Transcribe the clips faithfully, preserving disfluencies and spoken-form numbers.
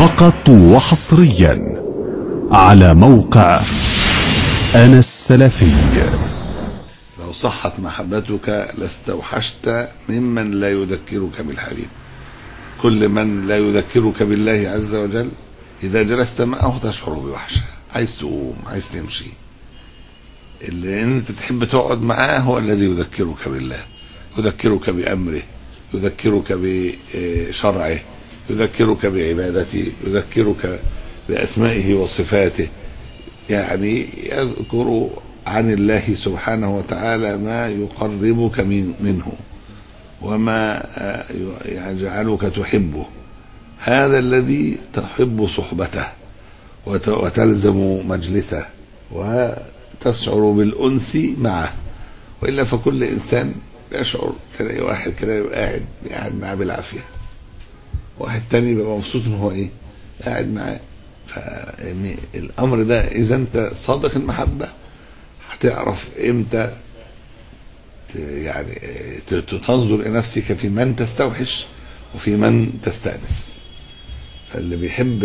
فقط وحصريا على موقع أنا السلفي. لو صحت محبتك لاستوحشت ممن لا يذكرك بالحبيب. كل من لا يذكرك بالله عز وجل إذا جلست معه تشعر بوحشة، عايز تقوم، عايز تمشي. اللي انت تحب تقعد معاه هو الذي يذكرك بالله، يذكرك بأمره، يذكرك بشرعه، يذكرك بعبادته، يذكرك بأسمائه وصفاته، يعني يذكر عن الله سبحانه وتعالى ما يقربك من منه وما يجعلك تحبه. هذا الذي تحب صحبته وتلزم مجلسه وتشعر بالأنس معه. وإلا فكل إنسان يشعر، تلاقي واحد كده يبقى قاعد قاعد معاه بالعافية، واحد تاني يبقى مبسوط ان هو ايه قاعد معاه. فالامر ده اذا انت صادق المحبة هتعرف امتى يعني تنظر الى نفسك في من تستوحش وفي من تستأنس. فاللي بيحب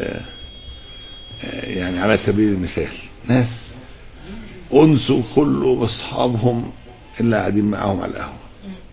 يعني على سبيل المثال ناس انسوا كله باصحابهم اللي قاعدين معاهم على القهوة،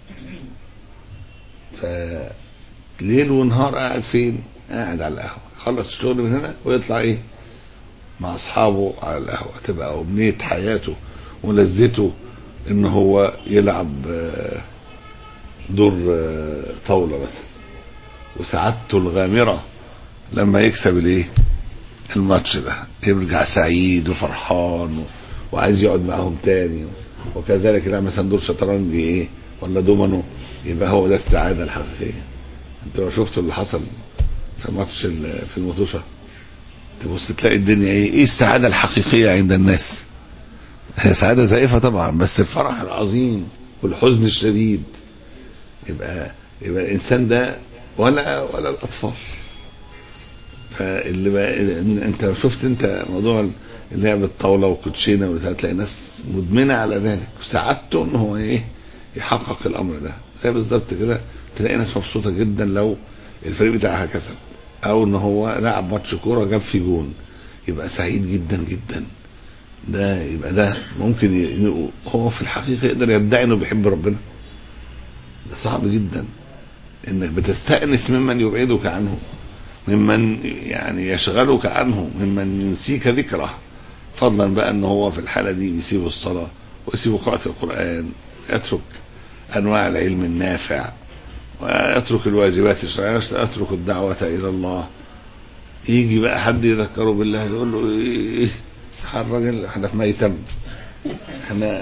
فليل ونهار قاعد فين؟ قاعد على القهوة، خلص الشغل من هنا ويطلع ايه مع اصحابه على القهوة. تبقى امنية حياته ولذته ان هو يلعب دور طاولة مثلا، وسعادته الغامرة لما يكسب الايه الماتش ده، يرجع سعيد وفرحان وعايز يقعد معاهم تاني. وكذلك لا مثلا دور شطرنج ايه ولا دومينو، يبقى هو ده السعادة الحقيقية. انت لو شفتوا اللي حصل في ماتش في المطوشة تبص تلاقي الدنيا ايه ايه السعادة الحقيقية عند الناس. هي سعادة زائفة طبعا، بس الفرح العظيم والحزن الشديد. يبقى يبقى الانسان ده ولا ولا الاطفال. فاللي بقى انت لو شفت انت موضوع اللعب الطاولة والكوتشينة وتلاقي ناس مدمنة على ذلك، وسعادته ان هو ايه يحقق الامر ده. زي بالظبط كده تلاقي ناس مبسوطة جدا لو الفريق بتاعها كسب، او ان هو لعب ماتش كورة جاب فيه جون، يبقى سعيد جدا جدا. ده يبقى ده ممكن ي... هو في الحقيقة يقدر يدعي انه بيحب ربنا. ده صعب جدا انك بتستأنس ممن يبعدك عنه، ممن يعني يشغلك عنه، ممن ينسيك ذكره. فضلا بقى ان هو في الحالة دي بيسيب الصلاة ويسيب قراءة القرآن، يترك انواع العلم النافع ويترك الواجبات الشرعية، يترك الدعوة الى الله. يجي بقى حد يذكره بالله يقول له ايه الراجل احنا في ميتم، احنا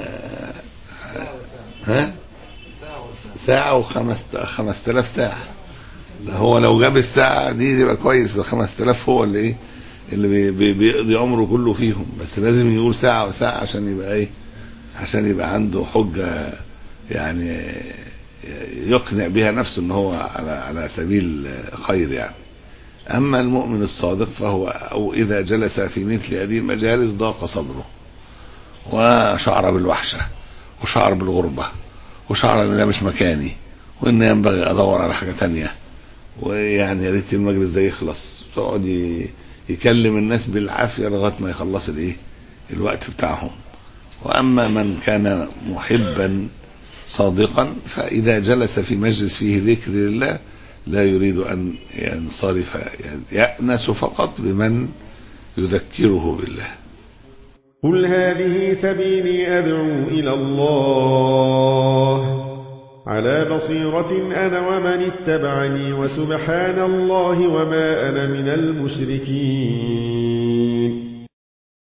ها ساعة وخمس خمس تلاف ساعة. هو لو جاب الساعة دي يبقى كويس، وخمس تلاف هو اللي ايه اللي بي بي بيقضي عمره كله فيهم. بس لازم يقول ساعة وساعة عشان يبقى ايه عشان يبقى عنده حجة يعني يقنع بها نفسه ان هو على على سبيل خير يعني. اما المؤمن الصادق فهو او اذا جلس في مثل هذه المجالس ضاق صدره وشعر بالوحشة وشعر بالغربة وشعر ان ده مش مكاني وان ينبغي ادور على حاجة تانية، ويعني يا ريت المجلس ده يخلص. يقعد يكلم الناس بالعافية لغاية ما يخلص الايه الوقت بتاعهم. واما من كان محبا صادقا فاذا جلس في مجلس فيه ذكر لله لا يريد ان ينصرف، يأنس فقط بمن يذكره بالله. قل هذه سبيلي أدعو إلى الله على بصيرة أنا ومن اتبعني وسبحان الله وما أنا من المشركين.